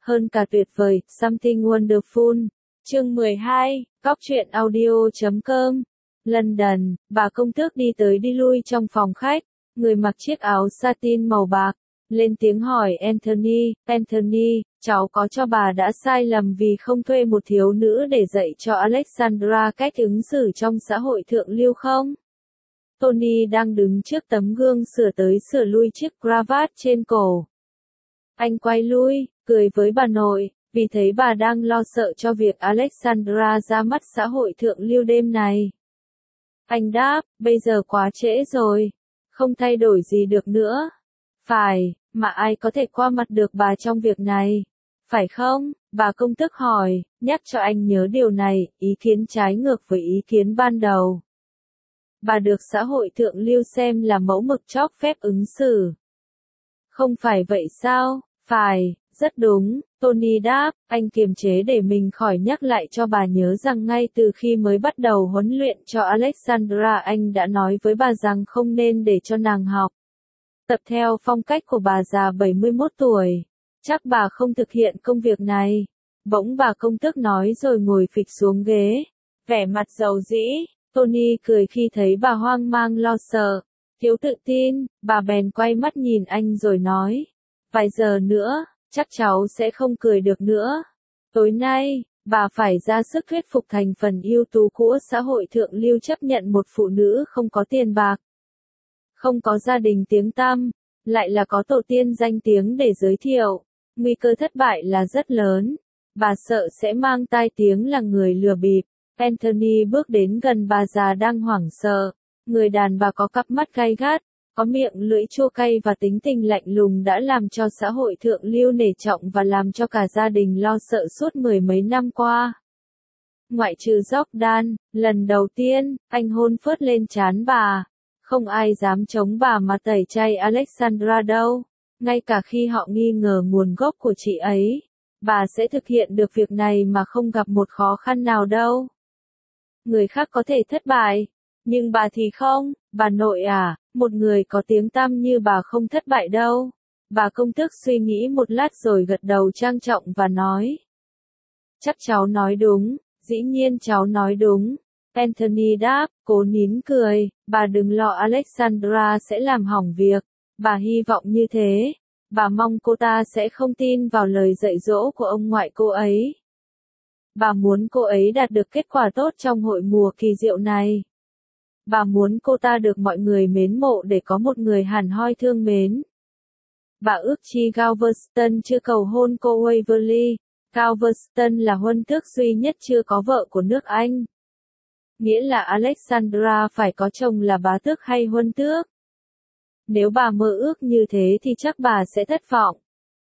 hơn cả tuyệt vời, something wonderful. Chương 12, Cóc truyện audio.com. London, bà công tước đi tới đi lui trong phòng khách, người mặc chiếc áo satin màu bạc, lên tiếng hỏi Anthony, Anthony, cháu có cho bà đã sai lầm vì không thuê một thiếu nữ để dạy cho Alexandra cách ứng xử trong xã hội thượng lưu không? Tony đang đứng trước tấm gương sửa tới sửa lui chiếc cravat trên cổ. Anh quay lui, cười với bà nội, vì thấy bà đang lo sợ cho việc Alexandra ra mắt xã hội thượng lưu đêm này. Anh đáp, bây giờ quá trễ rồi, không thay đổi gì được nữa. Phải, mà ai có thể qua mặt được bà trong việc này, phải không? Bà công tước hỏi, nhắc cho anh nhớ điều này, ý kiến trái ngược với ý kiến ban đầu. Bà được xã hội thượng lưu xem là mẫu mực chóp phép ứng xử. Không phải vậy sao? Phải, rất đúng, Tony đáp, anh kiềm chế để mình khỏi nhắc lại cho bà nhớ rằng ngay từ khi mới bắt đầu huấn luyện cho Alexandra anh đã nói với bà rằng không nên để cho nàng học tập theo phong cách của bà già 71 tuổi. Chắc bà không thực hiện công việc này. Bỗng bà công tước nói rồi ngồi phịch xuống ghế, vẻ mặt dầu dĩ. Tony cười khi thấy bà hoang mang lo sợ, thiếu tự tin, bà bèn quay mắt nhìn anh rồi nói, vài giờ nữa, chắc cháu sẽ không cười được nữa. Tối nay, bà phải ra sức thuyết phục thành phần ưu tú của xã hội thượng lưu chấp nhận một phụ nữ không có tiền bạc, không có gia đình tiếng tăm, lại là có tổ tiên danh tiếng để giới thiệu. Nguy cơ thất bại là rất lớn. Bà sợ sẽ mang tai tiếng là người lừa bịp. Anthony bước đến gần bà già đang hoảng sợ. Người đàn bà có cặp mắt gay gắt, có miệng lưỡi chua cay và tính tình lạnh lùng đã làm cho xã hội thượng lưu nể trọng và làm cho cả gia đình lo sợ suốt mười mấy năm qua. Ngoại trừ Jordan, lần đầu tiên, anh hôn phớt lên trán bà. Không ai dám chống bà mà tẩy chay Alexandra đâu. Ngay cả khi họ nghi ngờ nguồn gốc của chị ấy, bà sẽ thực hiện được việc này mà không gặp một khó khăn nào đâu. Người khác có thể thất bại, nhưng bà thì không. Bà nội à, một người có tiếng tăm như bà không thất bại đâu. Bà công tước suy nghĩ một lát rồi gật đầu trang trọng và nói. Chắc cháu nói đúng, dĩ nhiên cháu nói đúng. Anthony đáp, cố nín cười, bà đừng lo Alexandra sẽ làm hỏng việc. Bà hy vọng như thế. Bà mong cô ta sẽ không tin vào lời dạy dỗ của ông ngoại cô ấy. Bà muốn cô ấy đạt được kết quả tốt trong hội mùa kỳ diệu này. Bà muốn cô ta được mọi người mến mộ để có một người hẳn hoi thương mến. Bà ước chi Galveston chưa cầu hôn cô Waverly. Galveston là huân tước duy nhất chưa có vợ của nước Anh. Nghĩa là Alexandra phải có chồng là bá tước hay huân tước. Nếu bà mơ ước như thế thì chắc bà sẽ thất vọng.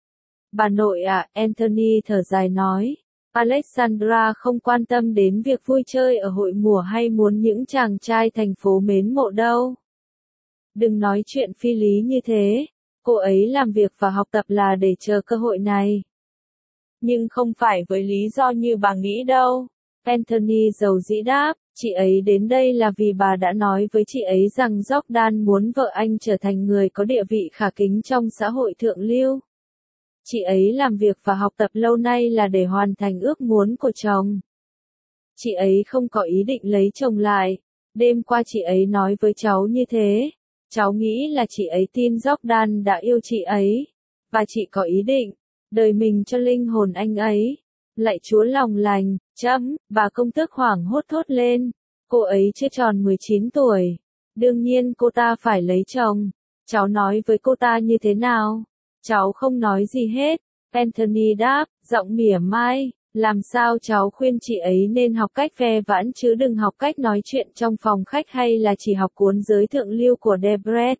Bà nội à, Anthony thở dài nói. Alexandra không quan tâm đến việc vui chơi ở hội mùa hay muốn những chàng trai thành phố mến mộ đâu. Đừng nói chuyện phi lý như thế. Cô ấy làm việc và học tập là để chờ cơ hội này. Nhưng không phải với lý do như bà nghĩ đâu. Anthony dầu dĩ đáp, chị ấy đến đây là vì bà đã nói với chị ấy rằng Jordan muốn vợ anh trở thành người có địa vị khả kính trong xã hội thượng lưu. Chị ấy làm việc và học tập lâu nay là để hoàn thành ước muốn của chồng. Chị ấy không có ý định lấy chồng lại. Đêm qua chị ấy nói với cháu như thế. Cháu nghĩ là chị ấy tin Jordan đã yêu chị ấy. Và chị có ý định đời mình cho linh hồn anh ấy. Lạy Chúa lòng lành, bà công tước hoảng hốt thốt lên. Cô ấy chưa tròn 19 tuổi. Đương nhiên cô ta phải lấy chồng. Cháu nói với cô ta như thế nào? Cháu không nói gì hết. Anthony đáp, giọng mỉa mai. Làm sao cháu khuyên chị ấy nên học cách ve vãn chứ đừng học cách nói chuyện trong phòng khách hay là chỉ học cuốn giới thượng lưu của Debret.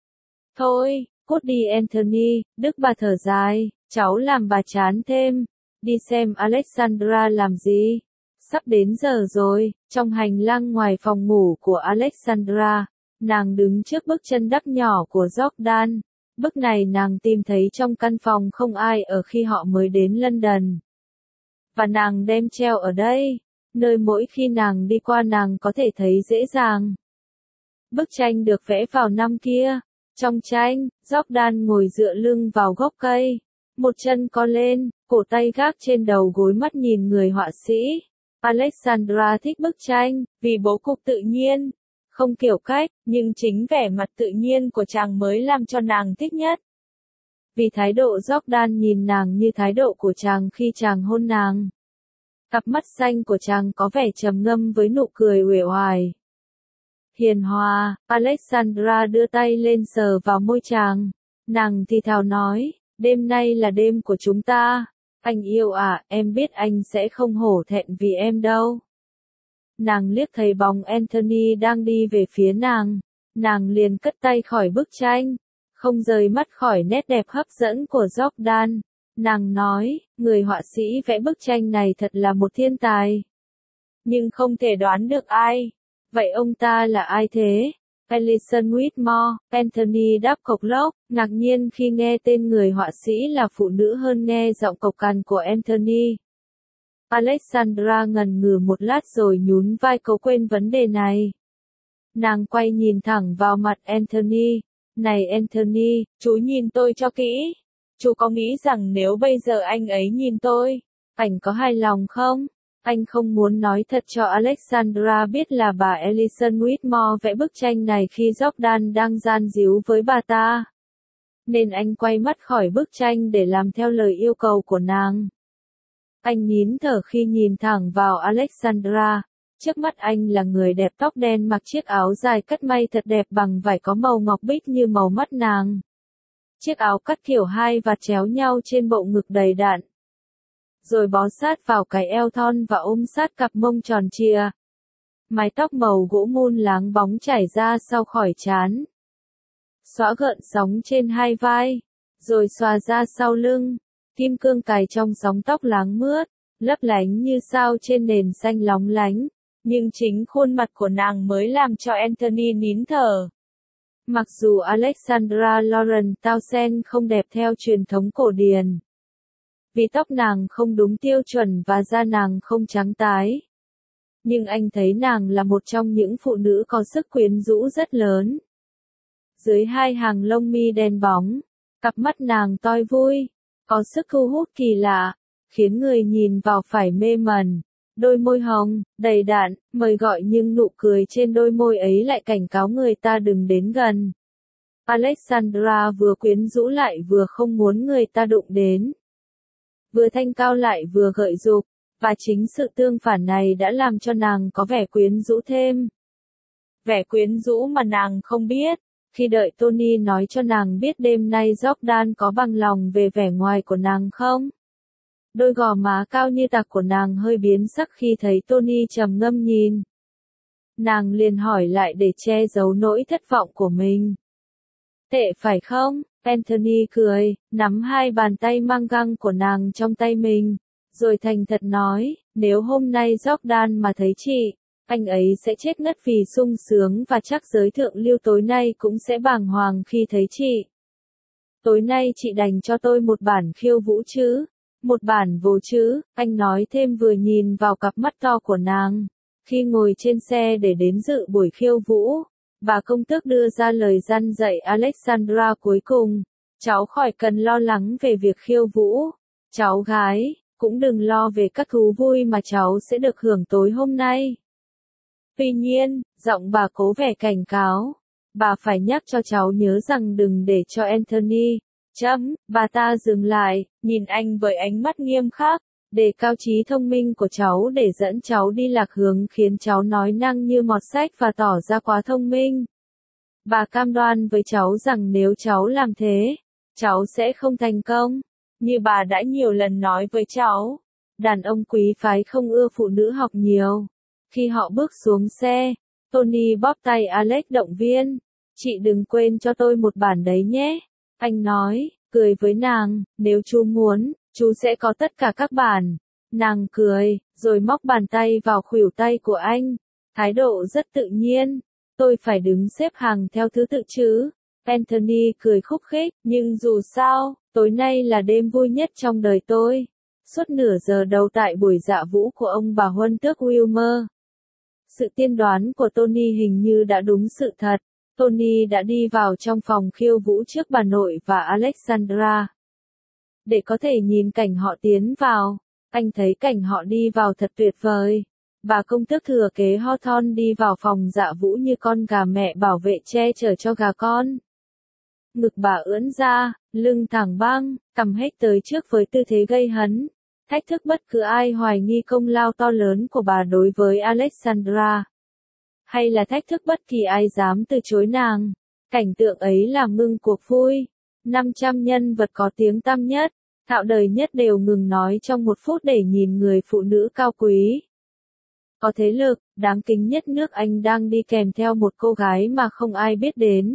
Thôi, cút đi Anthony, Đức bà thở dài, cháu làm bà chán thêm. Đi xem Alexandra làm gì. Sắp đến giờ rồi, trong hành lang ngoài phòng ngủ của Alexandra, nàng đứng trước bức chân đắp nhỏ của Jordan. Bức này nàng tìm thấy trong căn phòng không ai ở khi họ mới đến London. Và nàng đem treo ở đây, nơi mỗi khi nàng đi qua nàng có thể thấy dễ dàng. Bức tranh được vẽ vào năm kia. Trong tranh, Jordan ngồi dựa lưng vào gốc cây. một chân co lên, cổ tay gác trên đầu gối mắt nhìn người họa sĩ. Alexandra thích bức tranh, vì bố cục tự nhiên, không kiểu cách, nhưng chính vẻ mặt tự nhiên của chàng mới làm cho nàng thích nhất. Vì thái độ Jordan nhìn nàng như thái độ của chàng khi chàng hôn nàng. Cặp mắt xanh của chàng có vẻ trầm ngâm với nụ cười uể oải. Hiền hòa, Alexandra đưa tay lên sờ vào môi chàng. Nàng thì thào nói, đêm nay là đêm của chúng ta. Anh yêu à, em biết anh sẽ không hổ thẹn vì em đâu. Nàng liếc thấy bóng Anthony đang đi về phía nàng. Nàng liền cất tay khỏi bức tranh, không rời mắt khỏi nét đẹp hấp dẫn của Jordan. Nàng nói, người họa sĩ vẽ bức tranh này thật là một thiên tài. Nhưng không thể đoán được ai. Vậy ông ta là ai thế? Alison Whitmore, Anthony đáp cộc lốc, ngạc nhiên khi nghe tên người họa sĩ là phụ nữ hơn nghe giọng cộc cằn của Anthony. Alexandra ngần ngừ một lát rồi nhún vai cố quên vấn đề này. Nàng quay nhìn thẳng vào mặt Anthony. Này Anthony, chú nhìn tôi cho kỹ. Chú có nghĩ rằng nếu bây giờ anh ấy nhìn tôi, anh có hài lòng không? Anh không muốn nói thật cho Alexandra biết là bà Alison Whitmore vẽ bức tranh này khi Jordan đang gian díu với bà ta. Nên anh quay mắt khỏi bức tranh để làm theo lời yêu cầu của nàng. Anh nín thở khi nhìn thẳng vào Alexandra. Trước mắt anh là người đẹp tóc đen mặc chiếc áo dài cắt may thật đẹp bằng vải có màu ngọc bích như màu mắt nàng. Chiếc áo cắt kiểu hai vạt chéo nhau trên bộ ngực đầy đặn. Rồi bó sát vào cái eo thon và ôm sát cặp mông tròn trịa. Mái tóc màu gỗ mun láng bóng chảy ra sau khỏi trán. Xõa gợn sóng trên hai vai, rồi xòa ra sau lưng. Kim cương cài trong sóng tóc láng mướt, lấp lánh như sao trên nền xanh lóng lánh. Nhưng chính khuôn mặt của nàng mới làm cho Anthony nín thở. Mặc dù Alexandra Lauren Townsend không đẹp theo truyền thống cổ điển. Vì tóc nàng không đúng tiêu chuẩn và da nàng không trắng tái. Nhưng anh thấy nàng là một trong những phụ nữ có sức quyến rũ rất lớn. Dưới hai hàng lông mi đen bóng, cặp mắt nàng toi vui, có sức thu hút kỳ lạ, khiến người nhìn vào phải mê mẩn. Đôi môi hồng, đầy đặn, mời gọi nhưng nụ cười trên đôi môi ấy lại cảnh cáo người ta đừng đến gần. Alexandra vừa quyến rũ lại vừa không muốn người ta đụng đến. Vừa thanh cao lại vừa gợi dục, và chính sự tương phản này đã làm cho nàng có vẻ quyến rũ thêm. Vẻ quyến rũ mà nàng không biết, khi đợi Tony nói cho nàng biết đêm nay Jordan có bằng lòng về vẻ ngoài của nàng không. Đôi gò má cao như tạc của nàng hơi biến sắc khi thấy Tony trầm ngâm nhìn. Nàng liền hỏi lại để che giấu nỗi thất vọng của mình. Tệ phải không? Anthony cười, nắm hai bàn tay mang găng của nàng trong tay mình, rồi thành thật nói, nếu hôm nay Jordan mà thấy chị, anh ấy sẽ chết ngất vì sung sướng và chắc giới thượng lưu tối nay cũng sẽ bàng hoàng khi thấy chị. Tối nay chị đành cho tôi một bản khiêu vũ chứ? Một bản vô chữ, anh nói thêm vừa nhìn vào cặp mắt to của nàng. Khi ngồi trên xe để đến dự buổi khiêu vũ, bà công tước đưa ra lời răn dạy Alexandra cuối cùng. Cháu khỏi cần lo lắng về việc khiêu vũ. Cháu gái, cũng đừng lo về các thú vui mà cháu sẽ được hưởng tối hôm nay. Tuy nhiên, giọng bà cố vẻ cảnh cáo. Bà phải nhắc cho cháu nhớ rằng đừng để cho Anthony. Bà ta dừng lại, nhìn anh với ánh mắt nghiêm khắc, đề cao trí thông minh của cháu để dẫn cháu đi lạc hướng khiến cháu nói năng như mọt sách và tỏ ra quá thông minh. Bà cam đoan với cháu rằng nếu cháu làm thế, cháu sẽ không thành công. Như bà đã nhiều lần nói với cháu, đàn ông quý phái không ưa phụ nữ học nhiều. Khi họ bước xuống xe, Tony bóp tay Alex động viên. Chị đừng quên cho tôi một bản đấy nhé. Anh nói, cười với nàng, nếu chú muốn, chú sẽ có tất cả các bản. Nàng cười, rồi móc bàn tay vào khuỷu tay của anh. Thái độ rất tự nhiên. Tôi phải đứng xếp hàng theo thứ tự chứ. Anthony cười khúc khích, nhưng dù sao, tối nay là đêm vui nhất trong đời tôi. Suốt nửa giờ đầu tại buổi dạ vũ của ông bà Huân tước Wilmer. Sự tiên đoán của Tony hình như đã đúng sự thật. Tony đã đi vào trong phòng khiêu vũ trước bà nội và Alexandra. để có thể nhìn cảnh họ tiến vào. Anh thấy cảnh họ đi vào thật tuyệt vời. Bà công tước thừa kế Hawthorne đi vào phòng Dạ Vũ như con gà mẹ bảo vệ che chở cho gà con. Ngực bà ưỡn ra, lưng thẳng băng, cằm hết tới trước với tư thế gây hấn, thách thức bất cứ ai hoài nghi công lao to lớn của bà đối với Alexandra. Hay là thách thức bất kỳ ai dám từ chối nàng. Cảnh tượng ấy làm ngưng cuộc vui. 500 nhân vật có tiếng tăm nhất, thạo đời nhất đều ngừng nói trong một phút để nhìn người phụ nữ cao quý. Có thế lực, đáng kính nhất nước Anh đang đi kèm theo một cô gái mà không ai biết đến.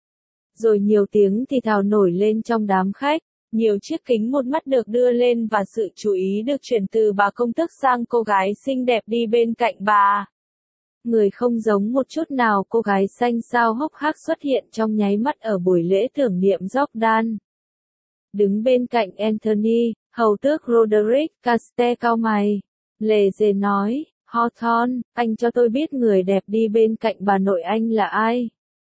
Rồi nhiều tiếng thì thào nổi lên trong đám khách, nhiều chiếc kính một mắt được đưa lên và sự chú ý được chuyển từ bà công tước sang cô gái xinh đẹp đi bên cạnh bà. Người không giống một chút nào cô gái xanh xao hốc hác xuất hiện trong nháy mắt ở buổi lễ tưởng niệm Jordan. Đứng bên cạnh Anthony, hầu tước Roderick Castell cau mày. Lề dề nói, Hawthorne, anh cho tôi biết người đẹp đi bên cạnh bà nội anh là ai.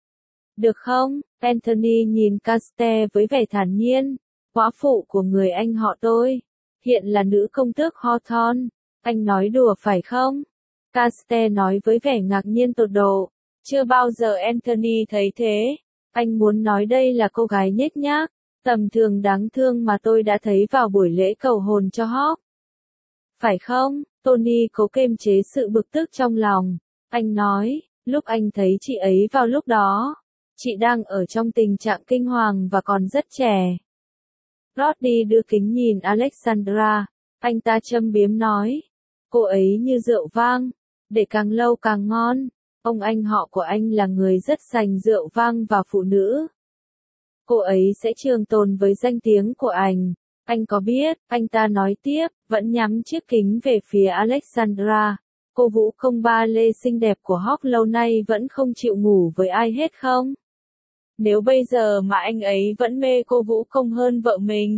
Được không? Anthony nhìn Castell với vẻ thản nhiên. Góa phụ của người anh họ tôi. Hiện là nữ công tước Hawthorne. Anh nói đùa phải không? Castell nói với vẻ ngạc nhiên tột độ. Chưa bao giờ Anthony thấy thế. Anh muốn nói đây là cô gái nhếch nhác, tầm thường đáng thương mà tôi đã thấy vào buổi lễ cầu hôn cho Hawk. Phải không? Tony cố kiềm chế sự bực tức trong lòng. Anh nói, lúc anh thấy chị ấy vào lúc đó, chị đang ở trong tình trạng kinh hoàng và còn rất trẻ. Roddy đưa kính nhìn Alexandra. Anh ta châm biếm nói, cô ấy như rượu vang, để càng lâu càng ngon. Ông anh họ của anh là người rất sành rượu vang và phụ nữ. Cô ấy sẽ trường tồn với danh tiếng của anh. Anh có biết, anh ta nói tiếp, vẫn nhắm chiếc kính về phía Alexandra. Cô vũ công ba lê xinh đẹp của Hawk lâu nay vẫn không chịu ngủ với ai hết không? Nếu bây giờ mà anh ấy vẫn mê cô vũ công hơn vợ mình,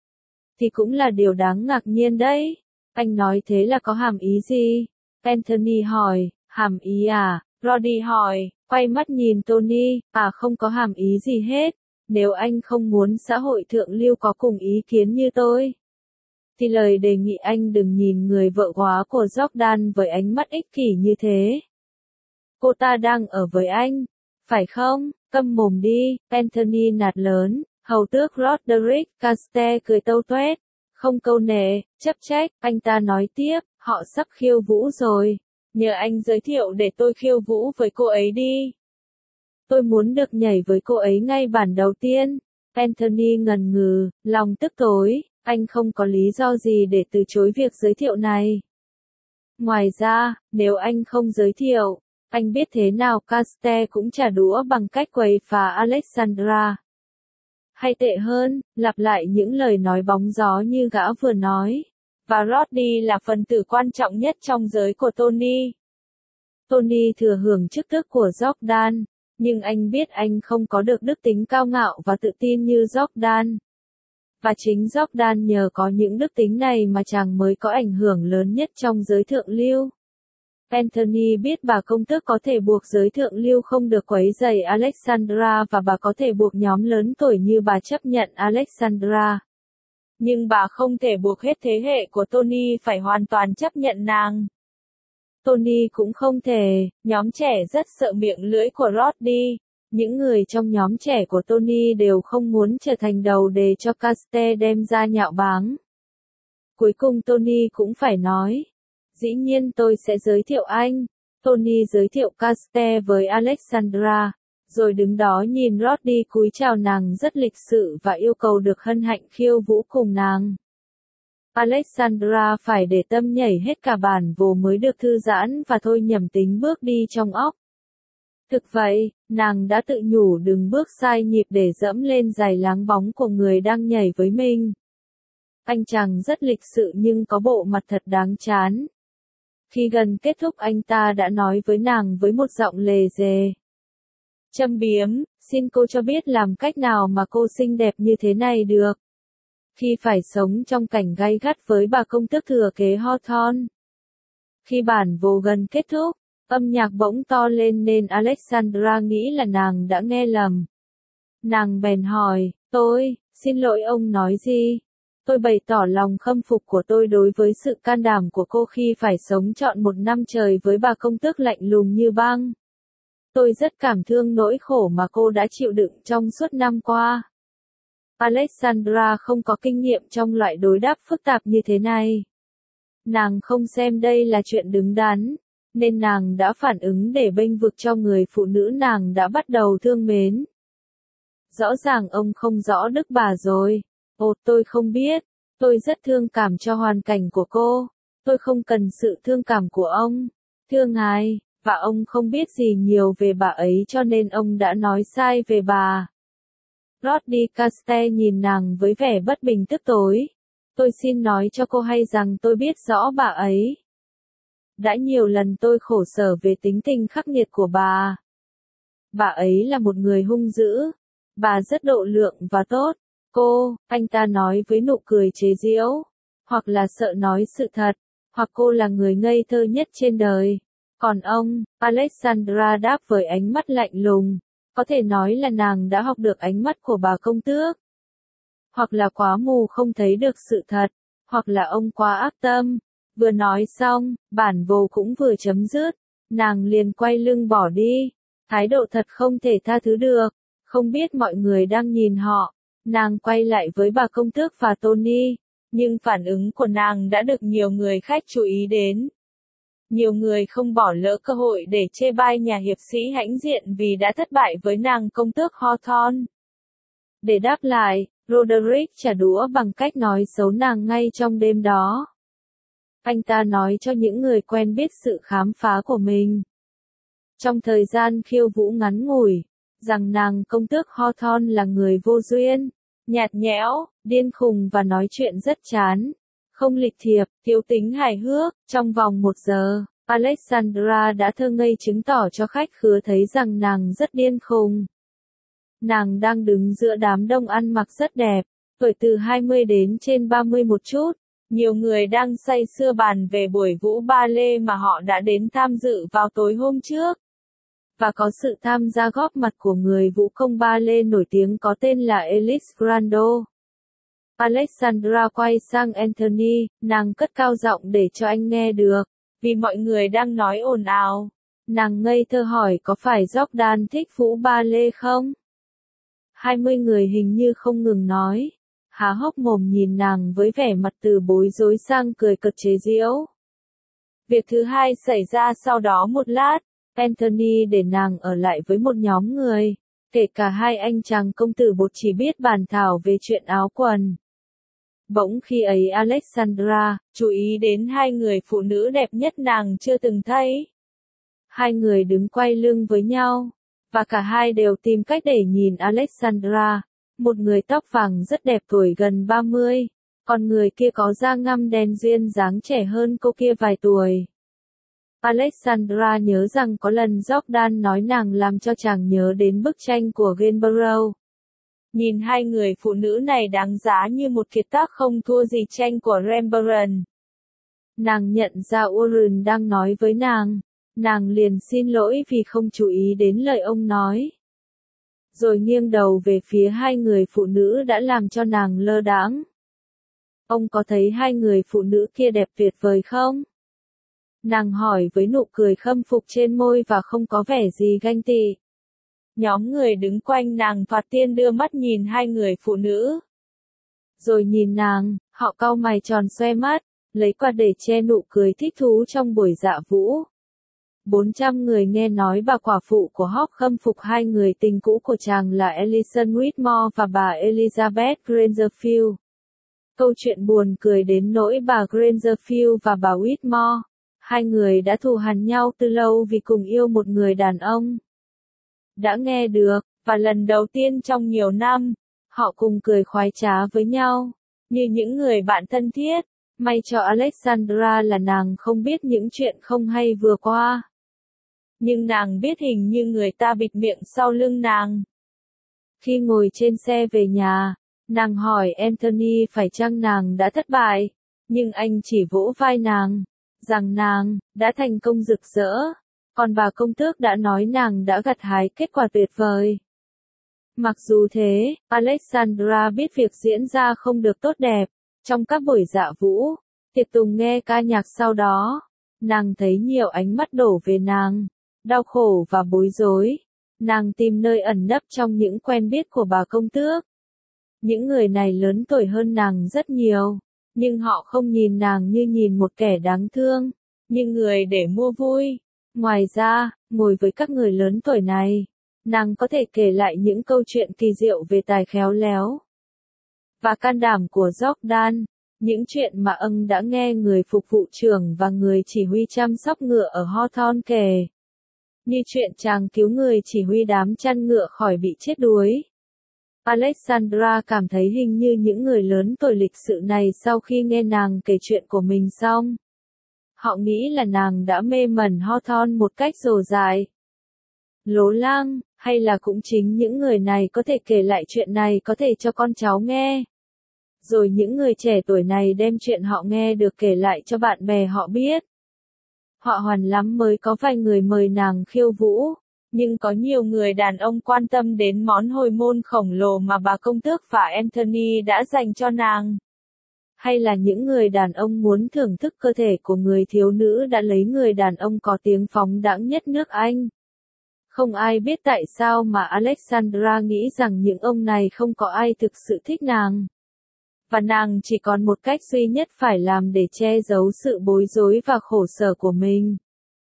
thì cũng là điều đáng ngạc nhiên đấy. Anh nói thế là có hàm ý gì? Anthony hỏi, hàm ý à? Roddy hỏi, quay mắt nhìn Tony, không có hàm ý gì hết. Nếu anh không muốn xã hội thượng lưu có cùng ý kiến như tôi, thì lời đề nghị anh đừng nhìn người vợ quá của Jordan với ánh mắt ích kỷ như thế. Cô ta đang ở với anh, phải không? Câm mồm đi, Anthony nạt lớn. Hầu tước Roderick Castell cười tâu tuét, không câu nệ, chấp trách. Anh ta nói tiếp, họ sắp khiêu vũ rồi. Nhờ anh giới thiệu để tôi khiêu vũ với cô ấy đi. Tôi muốn được nhảy với cô ấy ngay bản đầu tiên. Anthony ngần ngừ, lòng tức tối, anh không có lý do gì để từ chối việc giới thiệu này. Ngoài ra, nếu anh không giới thiệu, anh biết thế nào Castell cũng trả đũa bằng cách quấy phá Alexandra. Hay tệ hơn, lặp lại những lời nói bóng gió như gã vừa nói. Và Roddy là phần tử quan trọng nhất trong giới của Tony. Tony thừa hưởng chức tước của Jordan, nhưng anh biết anh không có được đức tính cao ngạo và tự tin như Jordan. Và chính Jordan nhờ có những đức tính này mà chàng mới có ảnh hưởng lớn nhất trong giới thượng lưu. Anthony biết bà công tước có thể buộc giới thượng lưu không được quấy rầy Alexandra và bà có thể buộc nhóm lớn tuổi như bà chấp nhận Alexandra. Nhưng bà không thể buộc hết thế hệ của Tony phải hoàn toàn chấp nhận nàng. Tony cũng không thể, nhóm trẻ rất sợ miệng lưỡi của Roddy. Những người trong nhóm trẻ của Tony đều không muốn trở thành đầu đề cho Castell đem ra nhạo báng. Cuối cùng Tony cũng phải nói. Dĩ nhiên tôi sẽ giới thiệu anh. Tony giới thiệu Castell với Alexandra, rồi đứng đó nhìn Roddy cúi chào nàng rất lịch sự và yêu cầu được hân hạnh khiêu vũ cùng nàng. Alexandra phải để tâm nhảy hết cả bản vồ mới được thư giãn và thôi nhầm tính bước đi trong óc. Thực vậy, nàng đã tự nhủ đừng bước sai nhịp để dẫm lên giày láng bóng của người đang nhảy với mình. Anh chàng rất lịch sự nhưng có bộ mặt thật đáng chán. Khi gần kết thúc anh ta đã nói với nàng với một giọng lề dề. Châm biếm, xin cô cho biết làm cách nào mà cô xinh đẹp như thế này được. Khi phải sống trong cảnh gay gắt với bà công tước thừa kế Hawthorne. Khi bản vô gần kết thúc, âm nhạc bỗng to lên nên Alexandra nghĩ là nàng đã nghe lầm. Nàng bèn hỏi, xin lỗi ông nói gì? Tôi bày tỏ lòng khâm phục của tôi đối với sự can đảm của cô khi phải sống trọn một năm trời với bà công tước lạnh lùng như băng. Tôi rất cảm thương nỗi khổ mà cô đã chịu đựng trong suốt năm qua. Alexandra không có kinh nghiệm trong loại đối đáp phức tạp như thế này. Nàng không xem đây là chuyện đứng đắn, nên nàng đã phản ứng để bênh vực cho người phụ nữ nàng đã bắt đầu thương mến. Rõ ràng ông không rõ đức bà rồi. Ồ, tôi không biết. Tôi rất thương cảm cho hoàn cảnh của cô. Tôi không cần sự thương cảm của ông. Thưa ngài, và ông không biết gì nhiều về bà ấy cho nên ông đã nói sai về bà. Roddy Caste nhìn nàng với vẻ bất bình tức tối. Tôi xin nói cho cô hay rằng tôi biết rõ bà ấy. Đã nhiều lần tôi khổ sở về tính tình khắc nghiệt của bà. Bà ấy là một người hung dữ. Bà rất độ lượng và tốt. Cô, anh ta nói với nụ cười chế giễu. Hoặc là sợ nói sự thật. Hoặc cô là người ngây thơ nhất trên đời. Còn ông, Alexandra đáp với ánh mắt lạnh lùng. Có thể nói là nàng đã học được ánh mắt của bà công tước. Hoặc là quá mù không thấy được sự thật. Hoặc là ông quá ác tâm. Vừa nói xong, bản vô cũng vừa chấm dứt. Nàng liền quay lưng bỏ đi. Thái độ thật không thể tha thứ được. Không biết mọi người đang nhìn họ. Nàng quay lại với bà công tước và Tony. Nhưng phản ứng của nàng đã được nhiều người khách chú ý đến. Nhiều người không bỏ lỡ cơ hội để chê bai nhà hiệp sĩ hãnh diện vì đã thất bại với nàng công tước Hawthorne. Để đáp lại, Roderick trả đũa bằng cách nói xấu nàng ngay trong đêm đó. Anh ta nói cho những người quen biết sự khám phá của mình. Trong thời gian khiêu vũ ngắn ngủi, rằng nàng công tước Hawthorne là người vô duyên, nhạt nhẽo, điên khùng và nói chuyện rất chán. Không lịch thiệp, thiếu tính hài hước. Trong vòng 1 giờ, Alexandra đã thơ ngây chứng tỏ cho khách khứa thấy rằng nàng rất điên khùng. Nàng đang đứng giữa đám đông ăn mặc rất đẹp, tuổi từ 20 đến trên 30 một chút. Nhiều người đang say sưa bàn về buổi vũ ba lê mà họ đã đến tham dự vào tối hôm trước. Và có sự tham gia góp mặt của người vũ công ba lê nổi tiếng có tên là Elise Grando. Alexandra quay sang Anthony, nàng cất cao giọng để cho anh nghe được, vì mọi người đang nói ồn ào. Nàng ngây thơ hỏi có phải Jordan thích vũ ba lê không? 20 người hình như không ngừng nói. Há hốc mồm nhìn nàng với vẻ mặt từ bối rối sang cười cợt chế giễu. Việc thứ hai xảy ra sau đó một lát, Anthony để nàng ở lại với một nhóm người, kể cả hai anh chàng công tử bột chỉ biết bàn thảo về chuyện áo quần. Bỗng khi ấy Alexandra chú ý đến hai người phụ nữ đẹp nhất nàng chưa từng thấy. Hai người đứng quay lưng với nhau, và cả hai đều tìm cách để nhìn Alexandra. Một người tóc vàng rất đẹp tuổi gần 30, còn người kia có da ngăm đen duyên dáng trẻ hơn cô kia vài tuổi. Alexandra nhớ rằng có lần Jordan nói nàng làm cho chàng nhớ đến bức tranh của Gainsborough. Nhìn hai người phụ nữ này đáng giá như một kiệt tác không thua gì tranh của Rembrandt. Nàng nhận ra Warren đang nói với nàng. Nàng liền xin lỗi vì không chú ý đến lời ông nói. Rồi nghiêng đầu về phía hai người phụ nữ đã làm cho nàng lơ đãng. Ông có thấy hai người phụ nữ kia đẹp tuyệt vời không? Nàng hỏi với nụ cười khâm phục trên môi và không có vẻ gì ganh tị. Nhóm người đứng quanh nàng thoạt tiên đưa mắt nhìn hai người phụ nữ. Rồi nhìn nàng, họ cau mày tròn xoe mắt, lấy quạt để che nụ cười thích thú trong buổi dạ vũ. 400 người nghe nói bà quả phụ của Hawk khâm phục hai người tình cũ của chàng là Alison Whitmore và bà Elizabeth Grangerfield. Câu chuyện buồn cười đến nỗi bà Grangerfield và bà Whitmore, hai người đã thù hằn nhau từ lâu vì cùng yêu một người đàn ông. Đã nghe được, và lần đầu tiên trong nhiều năm, họ cùng cười khoái trá với nhau, như những người bạn thân thiết. May cho Alexandra là nàng không biết những chuyện không hay vừa qua. Nhưng nàng biết hình như người ta bịt miệng sau lưng nàng. Khi ngồi trên xe về nhà, nàng hỏi Anthony phải chăng nàng đã thất bại, nhưng anh chỉ vỗ vai nàng, rằng nàng đã thành công rực rỡ, còn bà công tước đã nói nàng đã gặt hái kết quả tuyệt vời. Mặc dù thế, Alexandra biết việc diễn ra không được tốt đẹp, Trong các buổi dạ vũ, tiệc tùng nghe ca nhạc sau đó, nàng thấy nhiều ánh mắt đổ về nàng, đau khổ và bối rối. Nàng tìm nơi ẩn nấp trong những quen biết của bà công tước. Những người này lớn tuổi hơn nàng rất nhiều, nhưng họ không nhìn nàng như nhìn một kẻ đáng thương, như người để mua vui. Ngoài ra, ngồi với các người lớn tuổi này, nàng có thể kể lại những câu chuyện kỳ diệu về tài khéo léo và can đảm của Jordan, những chuyện mà ông đã nghe người phục vụ trưởng và người chỉ huy chăm sóc ngựa ở Hawthorne kể. Như chuyện chàng cứu người chỉ huy đám chăn ngựa khỏi bị chết đuối. Alexandra cảm thấy hình như những người lớn tuổi lịch sự này sau khi nghe nàng kể chuyện của mình xong, họ nghĩ là nàng đã mê mẩn Hawthorne một cách dồ dại. Lố Lang, hay là cũng chính những người này có thể kể lại chuyện này có thể cho con cháu nghe. Rồi những người trẻ tuổi này đem chuyện họ nghe được kể lại cho bạn bè họ biết. Họ hoàn lắm mới có vài người mời nàng khiêu vũ, nhưng có nhiều người đàn ông quan tâm đến món hồi môn khổng lồ mà bà công tước và Anthony đã dành cho nàng. Hay là những người đàn ông muốn thưởng thức cơ thể của người thiếu nữ đã lấy người đàn ông có tiếng phóng đãng nhất nước Anh. Không ai biết tại sao mà Alexandra nghĩ rằng những ông này không có ai thực sự thích nàng. Và nàng chỉ còn một cách duy nhất phải làm để che giấu sự bối rối và khổ sở của mình.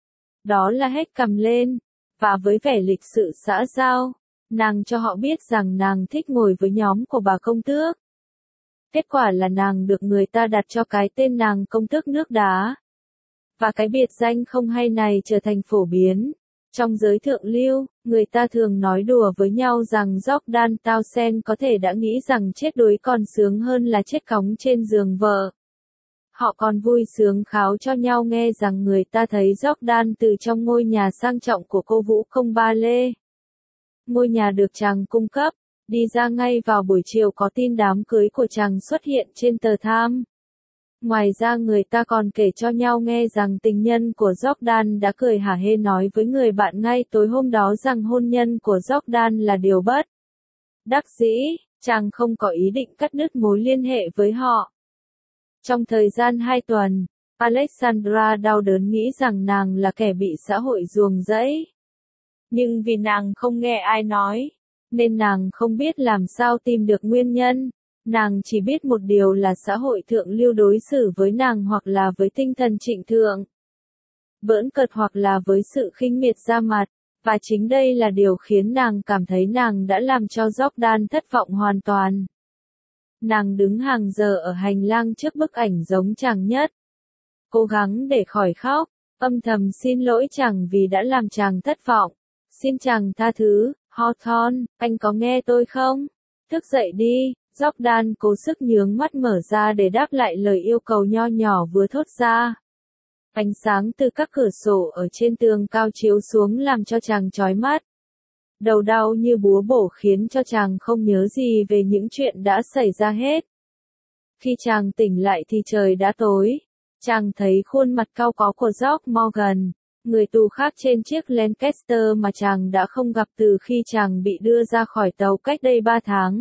Đó là hét cằm lên, và với vẻ lịch sự xã giao, nàng cho họ biết rằng nàng thích ngồi với nhóm của bà công tước. Kết quả là nàng được người ta đặt cho cái tên nàng công tước nước đá. Và cái biệt danh không hay này trở thành phổ biến. Trong giới thượng lưu, người ta thường nói đùa với nhau rằng Jordan Townsend có thể đã nghĩ rằng chết đuối còn sướng hơn là chết cóng trên giường vợ. Họ còn vui sướng kháo cho nhau nghe rằng người ta thấy Jordan từ trong ngôi nhà sang trọng của cô vũ công ba lê. Ngôi nhà được chàng cung cấp, đi ra ngay vào buổi chiều có tin đám cưới của chàng xuất hiện trên tờ Tham. Ngoài ra người ta còn kể cho nhau nghe rằng tình nhân của Jordan đã cười hả hê nói với người bạn ngay tối hôm đó rằng hôn nhân của Jordan là điều bất đắc dĩ, chàng không có ý định cắt đứt mối liên hệ với họ. Trong thời gian 2 tuần, Alexandra đau đớn nghĩ rằng nàng là kẻ bị xã hội ruồng rẫy. Nhưng vì nàng không nghe ai nói, nên nàng không biết làm sao tìm được nguyên nhân. Nàng chỉ biết một điều là xã hội thượng lưu đối xử với nàng hoặc là với tinh thần trịnh thượng, bỡn cợt hoặc là với sự khinh miệt ra mặt, và chính đây là điều khiến nàng cảm thấy nàng đã làm cho Jordan thất vọng hoàn toàn. Nàng đứng hàng giờ ở hành lang trước bức ảnh giống chàng nhất, cố gắng để khỏi khóc, âm thầm xin lỗi chàng vì đã làm chàng thất vọng. Xin chàng tha thứ, Hawthorne, anh có nghe tôi không? Thức dậy đi. Jordan cố sức nhướng mắt mở ra để đáp lại lời yêu cầu nho nhỏ vừa thốt ra. Ánh sáng từ các cửa sổ ở trên tường cao chiếu xuống làm cho chàng chói mắt. Đầu đau như búa bổ khiến cho chàng không nhớ gì về những chuyện đã xảy ra hết. Khi chàng tỉnh lại thì trời đã tối. Chàng thấy khuôn mặt cau có của George Morgan, người tù khác trên chiếc Lancaster mà chàng đã không gặp từ khi chàng bị đưa ra khỏi tàu cách đây 3 tháng.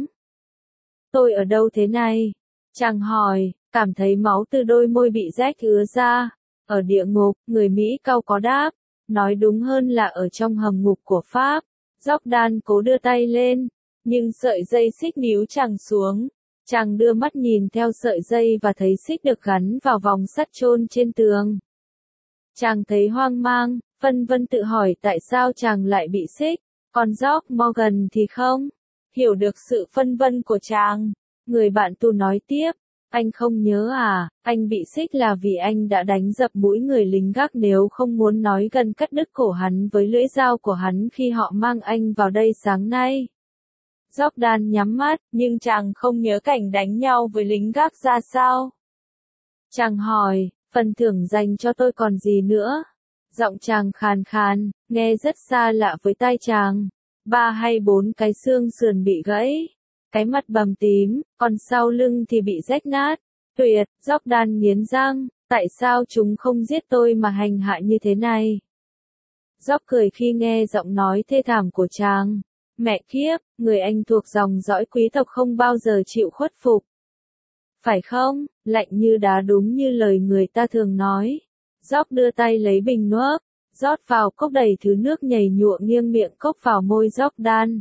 Tôi ở đâu thế này? Chàng hỏi, cảm thấy máu từ đôi môi bị rách ứa ra. Ở địa ngục, người Mỹ cau có đáp. Nói đúng hơn là ở trong hầm ngục của Pháp. Jordan cố đưa tay lên, nhưng sợi dây xích níu chàng xuống. Chàng đưa mắt nhìn theo sợi dây và thấy xích được gắn vào vòng sắt chôn trên tường. Chàng thấy hoang mang, phân vân tự hỏi tại sao chàng lại bị xích, còn George Morgan thì không. Hiểu được sự phân vân của chàng, người bạn tù nói tiếp, anh không nhớ à, anh bị xích là vì anh đã đánh dập mũi người lính gác nếu không muốn nói gần cắt đứt cổ hắn với lưỡi dao của hắn khi họ mang anh vào đây sáng nay. Jordan nhắm mắt, nhưng chàng không nhớ cảnh đánh nhau với lính gác ra sao. Chàng hỏi, phần thưởng dành cho tôi còn gì nữa? Giọng chàng khàn khàn, nghe rất xa lạ với tai chàng. 3 hay 4 cái xương sườn bị gãy, cái mặt bầm tím, còn sau lưng thì bị rách nát. Tuyệt, Jordan nghiến răng, tại sao chúng không giết tôi mà hành hạ như thế này? George cười khi nghe giọng nói thê thảm của chàng. Mẹ kiếp, người anh thuộc dòng dõi quý tộc không bao giờ chịu khuất phục. phải không? Lạnh như đá đúng như lời người ta thường nói. Dốc đưa tay lấy bình nước, rót vào cốc đầy thứ nước nhầy nhụa nghiêng miệng cốc vào môi Jordan.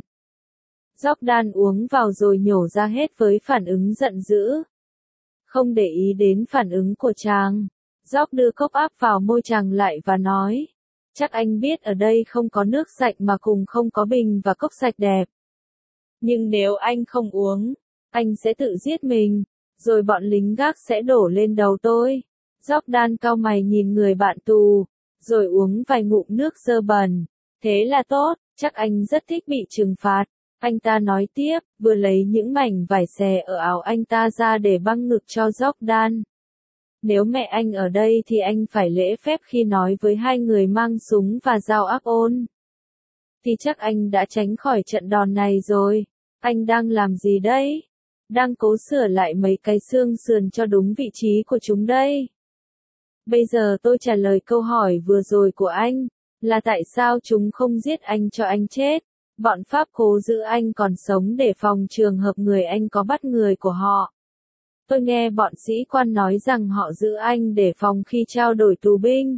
Jordan uống vào rồi nhổ ra hết với phản ứng giận dữ. Không để ý đến phản ứng của chàng. Dốc đưa cốc áp vào môi chàng lại và nói. Chắc anh biết ở đây không có nước sạch mà cùng không có bình và cốc sạch đẹp. Nhưng nếu anh không uống, anh sẽ tự giết mình, rồi bọn lính gác sẽ đổ lên đầu tôi. Jordan cau mày nhìn người bạn tù, rồi uống vài ngụm nước dơ bẩn. Thế là tốt, chắc anh rất thích bị trừng phạt. Anh ta nói tiếp, vừa lấy những mảnh vải xè ở áo anh ta ra để băng ngực cho Jordan. Nếu mẹ anh ở đây thì anh phải lễ phép khi nói với hai người mang súng và dao áp ôn. Thì chắc anh đã tránh khỏi trận đòn này rồi. Anh đang làm gì đấy? Đang cố sửa lại mấy cái xương sườn cho đúng vị trí của chúng đây. Bây giờ tôi trả lời câu hỏi vừa rồi của anh, là tại sao chúng không giết anh cho anh chết? Bọn Pháp cố giữ anh còn sống để phòng trường hợp người anh có bắt người của họ. Tôi nghe bọn sĩ quan nói rằng họ giữ anh để phòng khi trao đổi tù binh.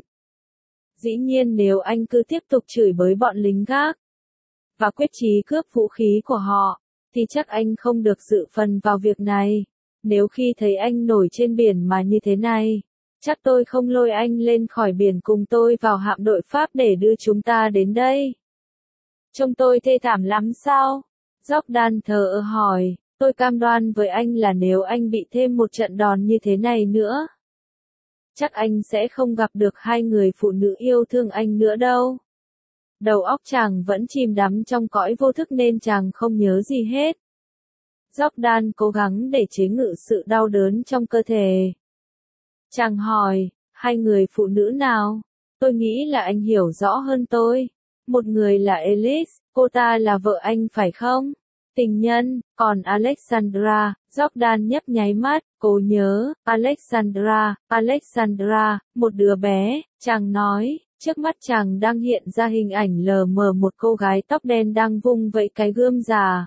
Dĩ nhiên nếu anh cứ tiếp tục chửi bới bọn lính gác và quyết chí cướp vũ khí của họ, thì chắc anh không được dự phần vào việc này. Nếu khi thấy anh nổi trên biển mà như thế này, chắc tôi không lôi anh lên khỏi biển cùng tôi vào hạm đội Pháp để đưa chúng ta đến đây. Trông tôi thê thảm lắm sao? Jordan thờ ơ hỏi, tôi cam đoan với anh là nếu anh bị thêm một trận đòn như thế này nữa, chắc anh sẽ không gặp được hai người phụ nữ yêu thương anh nữa đâu. Đầu óc chàng vẫn chìm đắm trong cõi vô thức nên chàng không nhớ gì hết. Jordan cố gắng để chế ngự sự đau đớn trong cơ thể. Chàng hỏi, hai người phụ nữ nào? Tôi nghĩ là anh hiểu rõ hơn tôi. Một người là Alice, cô ta là vợ anh phải không? Tình nhân, còn Alexandra, Jordan nhấp nháy mắt, cố nhớ, Alexandra, một đứa bé, chàng nói, trước mắt chàng đang hiện ra hình ảnh lờ mờ một cô gái tóc đen đang vung vẫy cái gươm già.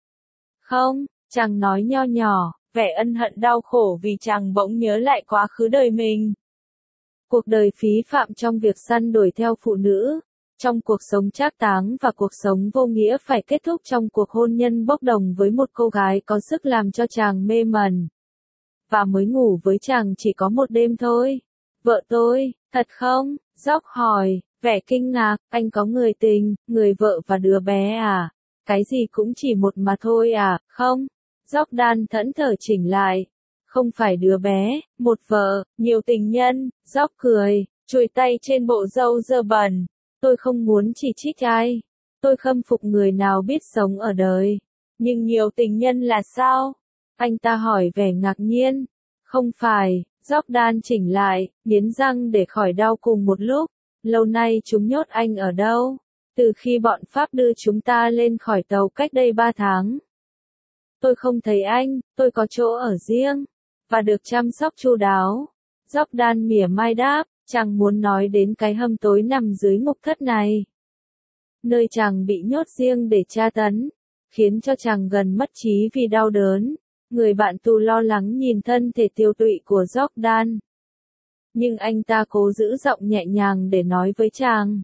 Không, chàng nói nho nhỏ, vẻ ân hận đau khổ vì chàng bỗng nhớ lại quá khứ đời mình. Cuộc đời phí phạm trong việc săn đuổi theo phụ nữ, trong cuộc sống trác táng và cuộc sống vô nghĩa phải kết thúc trong cuộc hôn nhân bốc đồng với một cô gái có sức làm cho chàng mê mẩn. Và mới ngủ với chàng chỉ có một đêm thôi. Vợ tôi, thật không? Dốc hỏi, vẻ kinh ngạc, anh có người tình, người vợ và đứa bé à? Cái gì cũng chỉ một mà thôi à, không? Jordan thẫn thờ chỉnh lại. Không phải đứa bé, một vợ, nhiều tình nhân. Dốc cười, chùi tay trên bộ râu dơ bẩn. Tôi không muốn chỉ trích ai. Tôi khâm phục người nào biết sống ở đời. Nhưng nhiều tình nhân là sao? Anh ta hỏi vẻ ngạc nhiên. Không phải, Jordan chỉnh lại, nghiến răng để khỏi đau cùng một lúc. Lâu nay chúng nhốt anh ở đâu? Từ khi bọn Pháp đưa chúng ta lên khỏi tàu cách đây 3 tháng. Tôi không thấy anh, tôi có chỗ ở riêng, và được chăm sóc chu đáo. Jordan mỉa mai đáp, chàng muốn nói đến cái hầm tối nằm dưới ngục thất này. Nơi chàng bị nhốt riêng để tra tấn, khiến cho chàng gần mất trí vì đau đớn. Người bạn tù lo lắng nhìn thân thể tiêu tụy của Jordan. Nhưng anh ta cố giữ giọng nhẹ nhàng để nói với chàng.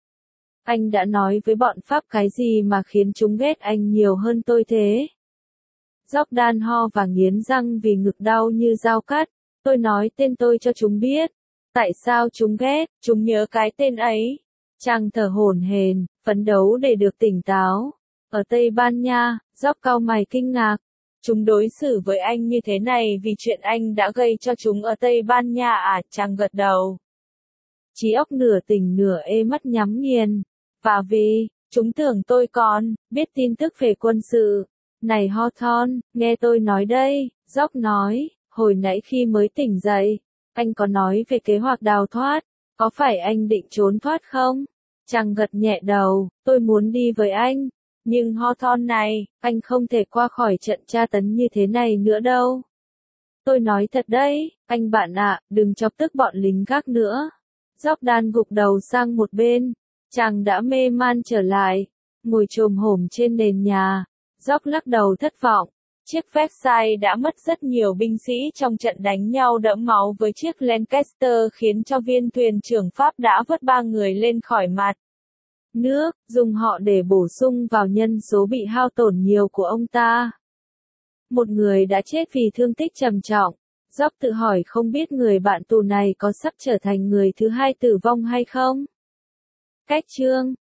Anh đã nói với bọn Pháp cái gì mà khiến chúng ghét anh nhiều hơn tôi thế? Jordan ho và nghiến răng vì ngực đau như dao cắt. Tôi nói tên tôi cho chúng biết. Tại sao chúng ghét, chúng nhớ cái tên ấy. Chàng thở hổn hển, phấn đấu để được tỉnh táo. Ở Tây Ban Nha, Dốc cau mày kinh ngạc. Chúng đối xử với anh như thế này vì chuyện anh đã gây cho chúng ở Tây Ban Nha à? Chàng gật đầu. Trí óc nửa tỉnh nửa ê mắt nhắm nghiền. Và vì, chúng tưởng tôi còn biết tin tức về quân sự. Này Hawthorne, nghe tôi nói đây, Dốc nói, hồi nãy khi mới tỉnh dậy, anh có nói về kế hoạch đào thoát, có phải anh định trốn thoát không? Chàng gật nhẹ đầu, tôi muốn đi với anh, nhưng Hawthorne này, anh không thể qua khỏi trận tra tấn như thế này nữa đâu. Tôi nói thật đấy, anh bạn ạ, đừng chọc tức bọn lính gác nữa. Jordan gục đầu sang một bên, chàng đã mê man trở lại, ngồi chồm hổm trên nền nhà. Dốc lắc đầu thất vọng, Chiếc Versailles đã mất rất nhiều binh sĩ trong trận đánh nhau đẫm máu với chiếc Lancaster khiến cho viên thuyền trưởng Pháp đã vớt 3 người lên khỏi mặt nước, dùng họ để bổ sung vào nhân số bị hao tổn nhiều của ông ta. Một người đã chết vì thương tích trầm trọng. Job tự hỏi không biết người bạn tù này có sắp trở thành người thứ hai tử vong hay không. Cách chương